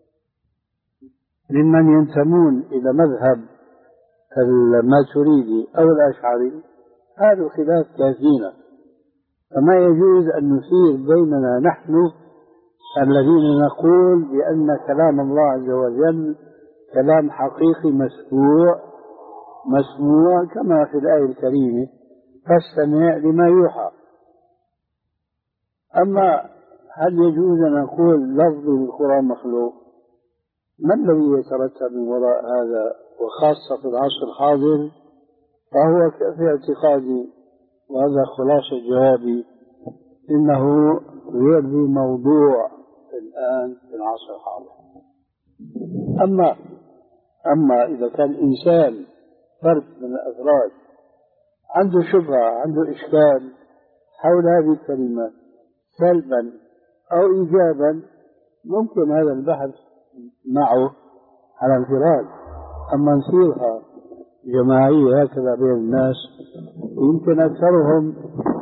ممن ينتمون إلى مذهب الماتريدي أو الأشعري، هذا الخلاف كافينا. فما يجوز أن نثير بيننا نحن الذين نقول بأن كلام الله عز وجل كلام حقيقي مسموع مسموع كما في الآية الكريمة فاستمع لما يوحى. أما هل يجوز أن نقول لفظ القرآن مخلوق؟ ما الذي يترتب من وراء هذا؟ وخاصة في العصر الحاضر فهو في اعتقادي، وهذا خلاصة جوابي، إنه غير ذي موضوع الآن في العصر الحاضر. أما أما إذا كان إنسان فرد من الأفراد عنده شبهة عنده إشكال حول هذه الكلمة سلبا أو إيجابا ممكن هذا البحث معه على انفراد. أما نصيرها جماعية هكذا بين الناس يمكن أكثرهم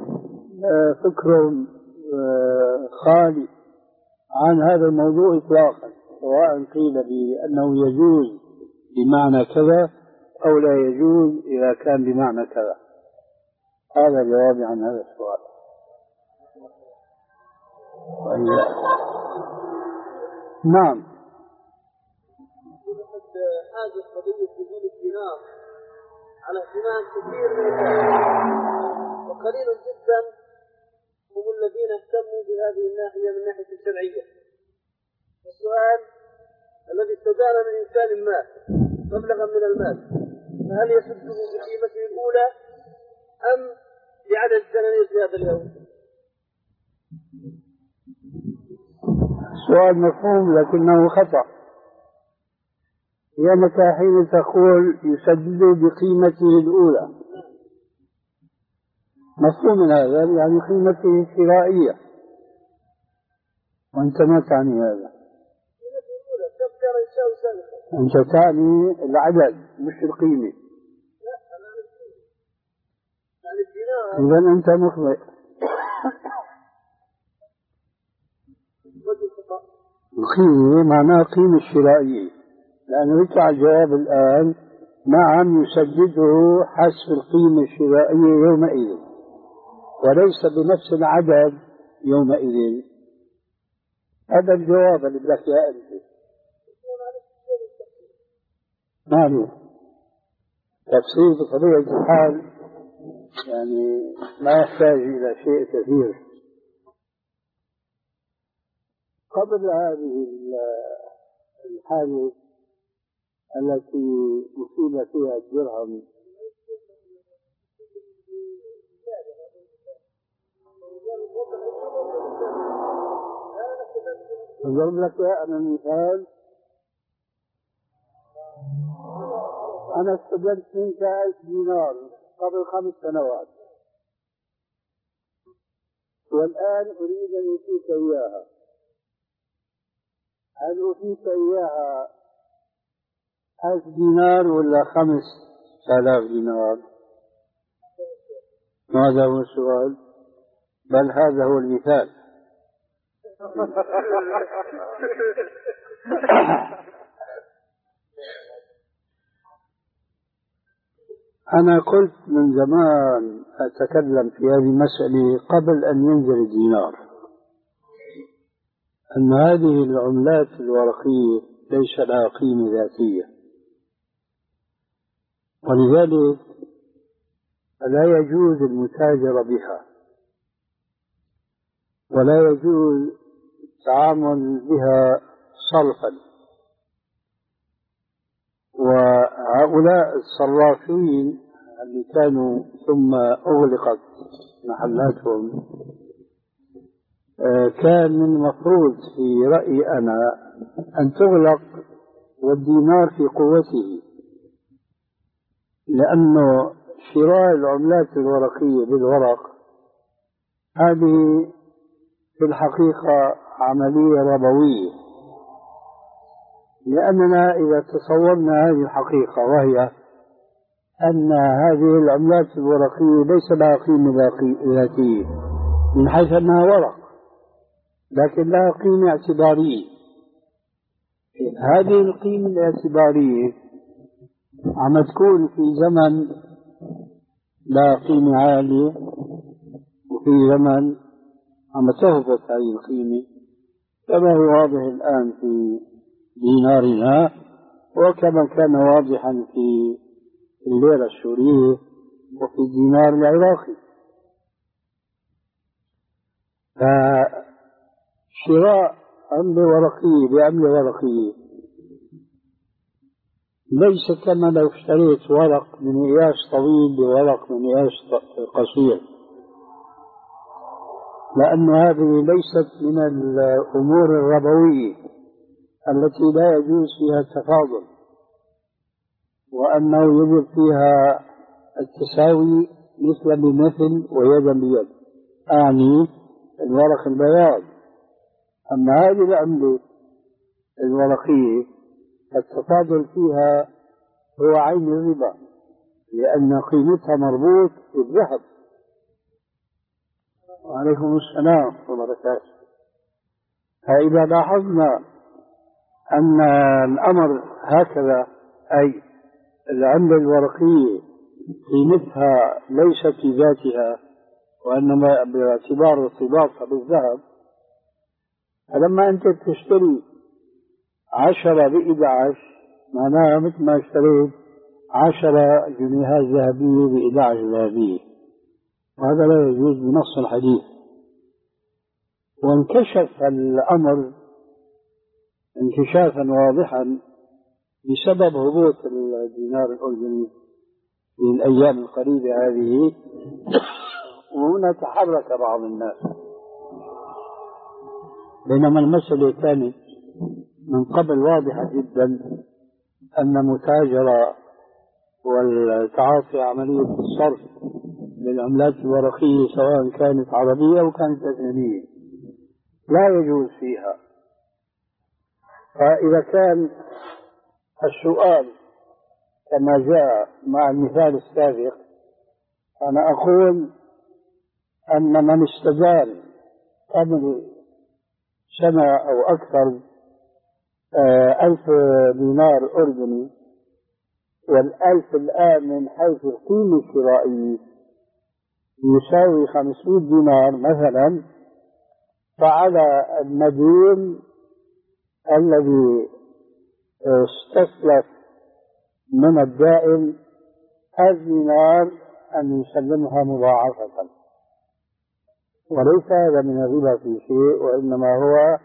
فكرهم خالي عن هذا الموضوع إطلاقا، سواء قيل بأنه يجوز بمعنى كذا أو لا يجوز إذا كان بمعنى كذا. هذا جوابي عن هذا السؤال. نعم. هذه قضية وجود الدينار على اهتمام كثير من الناس، وقليل جدا هم الذين اهتموا بهذه الناحية من الناحية الشرعية. السؤال الذي استدار من إنسان ما مبلغا من المال، فهل يسده بقيمته الأولى أم بعدد الدنانير في هذا اليوم؟ سؤال مفهوم لكنه خطأ. هي متى حين تقول يسدد بقيمته الأولى؟ مفهوم من هذا يعني قيمته الشرائية، وأنت ما تعني هذا، أنت تعني العدد مش القيمة. إذا أنت مخطئ. القيمة معناها قيمة الشرائية، لأنه يطلع الجواب الآن نعم يسدده حسب القيمة الشرائية يومئذ، وليس بنفس العدد يومئذ. هذا الجواب اللي بدك إياه أنت. معنى تفسير بطبيعة الحال يعني ما يحتاج إلى شيء كثير. قبل هذه الحالة التي أصيب فيها الدرهم أضرب لك أنا مثال. أنا استلمت منك ألف دينار قبل خمس سنوات، والآن أريد أن أوفيك إياها. هل أوفيك إياها ألف دينار ولا خمس آلاف دينار؟ هذا هو السؤال، بل هذا هو المثال. أنا قلت من زمان أتكلم في هذه المسألة قبل أن ينزل الدينار، أن هذه العملات الورقية ليس لها قيمة ذاتية، ولذلك لا يجوز المتاجرة بها، ولا يجوز التعامل بها صرفا. وهؤلاء الصرافين اللي كانوا ثم أغلقت محلاتهم كان من المفروض في رأيي أنا أن تغلق والدينار في قوته، لأنه شراء العملات الورقية بالورق هذه في الحقيقة عملية ربوية، لأننا إذا تصورنا هذه الحقيقة وهي أن هذه العملات الورقية ليس لها قيمة ذاتية من حيث أنها ورق، لكن لها قيمة اعتبارية. هذه القيمة الاعتبارية عم تكون في زمن لا قيمة عالية، وفي زمن عم تهبط هذه القيمة، كما هو واضح الآن في دينارنا، وكما كان واضحا في الليرة السورية وفي الدينار العراقي. فشراء عملة ورقية بعملة ورقية ليس كما لو اشتريت ورق من قياس طويل بورق من قياس قصير، لأن هذه ليست من الأمور الربوية التي لا يجوز فيها التفاضل، وأنه يجب فيها التساوي مثل بمثل ويدا بيد، أعني الورق البياض. أما هذه العملة الورقية التفاضل فيها هو عين الربا، لأن قيمتها مربوط بالذهب. وعليكم السلام وبركاته. فإذا لاحظنا أن الأمر هكذا، أي العملة الورقية قيمتها ليست في ذاتها وإنما باعتبار ارتباطها بالذهب، فلما أنت تشتري عشرة بإحدى عشر معناها مثل ما اشتريت عشرة جنيهات ذهبية بإحدى عشر ذهبية، وهذا لا يجوز بنص الحديث. وانكشف الأمر انكشافا واضحا بسبب هبوط الدينار الأردني في الأيام القريبة هذه، وهنا تحرك بعض الناس، بينما المسألة كانت من قبل واضحة جدا، أن متاجرة والتعاطي عملية الصرف بالعملات الورقية سواء كانت عربية أو كانت أجنبية لا يجوز فيها. فإذا كان السؤال كما جاء مع المثال السابق، أنا أقول أن من استدان قبل سنة أو أكثر ألف دينار أردني، والألف الآن من حيث القيمة الشرائية يساوي خمسمائة دينار مثلا، فعلى المدين الذي استسلف من الدائن ألف دينار أن يسلمها مضاعفة، وليس هذا من الربا في شيء، وإنما هو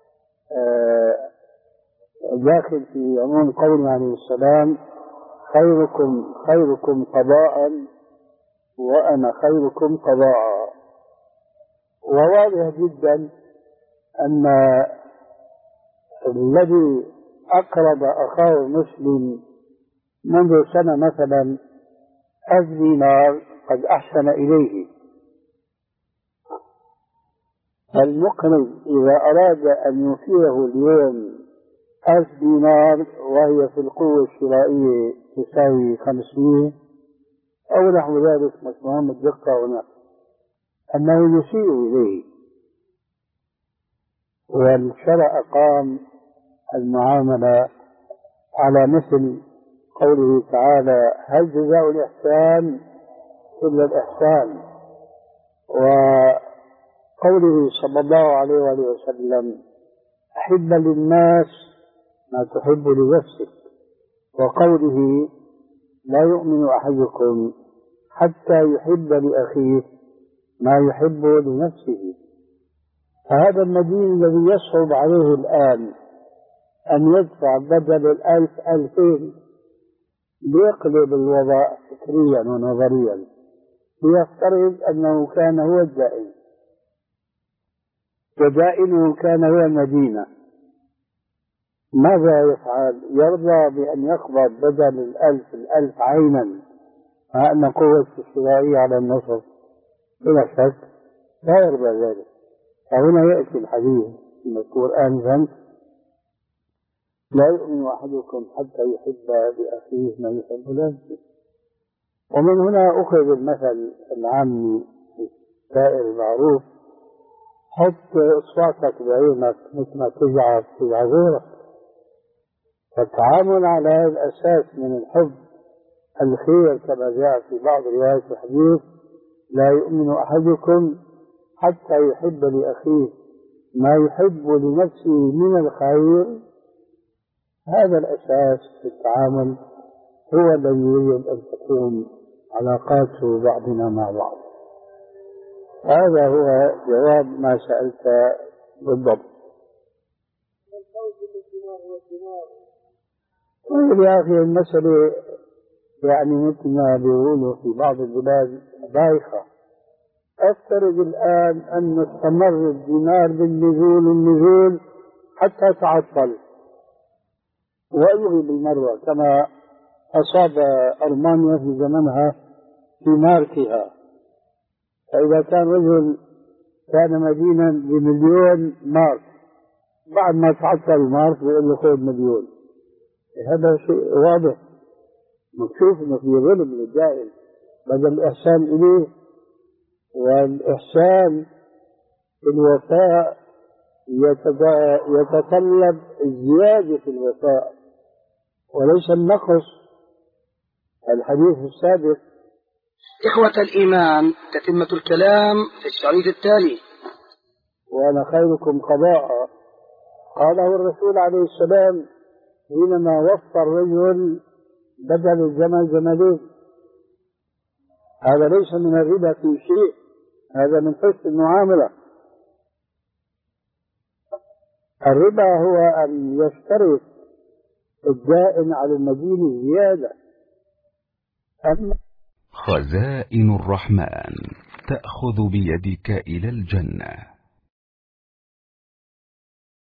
داخل في عموم قوله عليه السلام: خيركم خيركم قضاء وأنا خيركم قضاء. وواضح جدا أن الذي أقرض أخاه المسلم منذ سنة مثلا ألف دينار قد أحسن إليه. المقرض إذا أراد أن يوفيه اليوم ألف دينار وهي في القوة الشرائية تساوي خمسمائة أو نحو ذلك، مش مهم الدقة هنا، أنه يسيء إليه، والشرع أقام المعاملة على مثل قوله تعالى: هل جزاء الإحسان إلا الإحسان، وقوله صلى الله عليه وآله وسلم: أحب للناس ما تحب لنفسك، وقوله: لا يؤمن أحدكم حتى يحب لأخيه ما يحب لنفسه. فهذا المدين الذي يصعب عليه الآن أن يدفع بدل الألف ألفين ليقلب الوضع فكريا ونظريا، ليفترض أنه كان هو الدائن ودائنه كان هو المدينة، ماذا يفعل؟ يرضى بأن يقبض بدل الألف الألف عينا مع أن قوة الشرائية على النصف بلا شك لا يرضى ذلك. فهنا يأتي الحديث المذكور آنفا: لا يؤمن أحدكم حتى يحب لأخيه ما يحب لنفسه. ومن هنا أخذ المثل العامي السائر المعروف: حط إصبعك بعينك مثل ما تجعل في عذورك. فالتعامل على هذا الأساس من الحب الخير كما جاء في بعض روايات الحديث: لا يؤمن أحدكم حتى يحب لأخيه ما يحب لنفسه من الخير. هذا الأساس في التعامل هو الذي يجب أن تكون علاقات بعضنا مع بعض. هذا هو جواب ما سألت بالضبط. يا أخي المسألة يعني مثل ما بيقولوا في بعض البلاد بايخة. افترض الآن أن استمر الدينار بالنزول النزول حتى تعطل ويلغي بالمرة، كما أصاب ألمانيا في زمنها في ماركها. فإذا كان رجل كان مدينا بمليون مارك، بعد ما تعطل المارك يقول له خذ مليون. هذا شيء واضح مكشوف انه في ظلم للدائن، بدل الإحسان إليه. والإحسان الوفاء يتطلب الزيادة في الوفاء وليس النقص. الحديث السابق. إخوة الإيمان، تتمة الكلام في الشريط التالي: وأنا خيركم قضاء. قاله الرسول عليه السلام حينما وفى الرجل بدل الجمل جملين. هذا ليس من الربا في شيء، هذا من حسن المعاملة. الربا هو أن يشترط الدائن على المدين زيادة. أما خزائن الرحمن تأخذ بيدك إلى الجنة.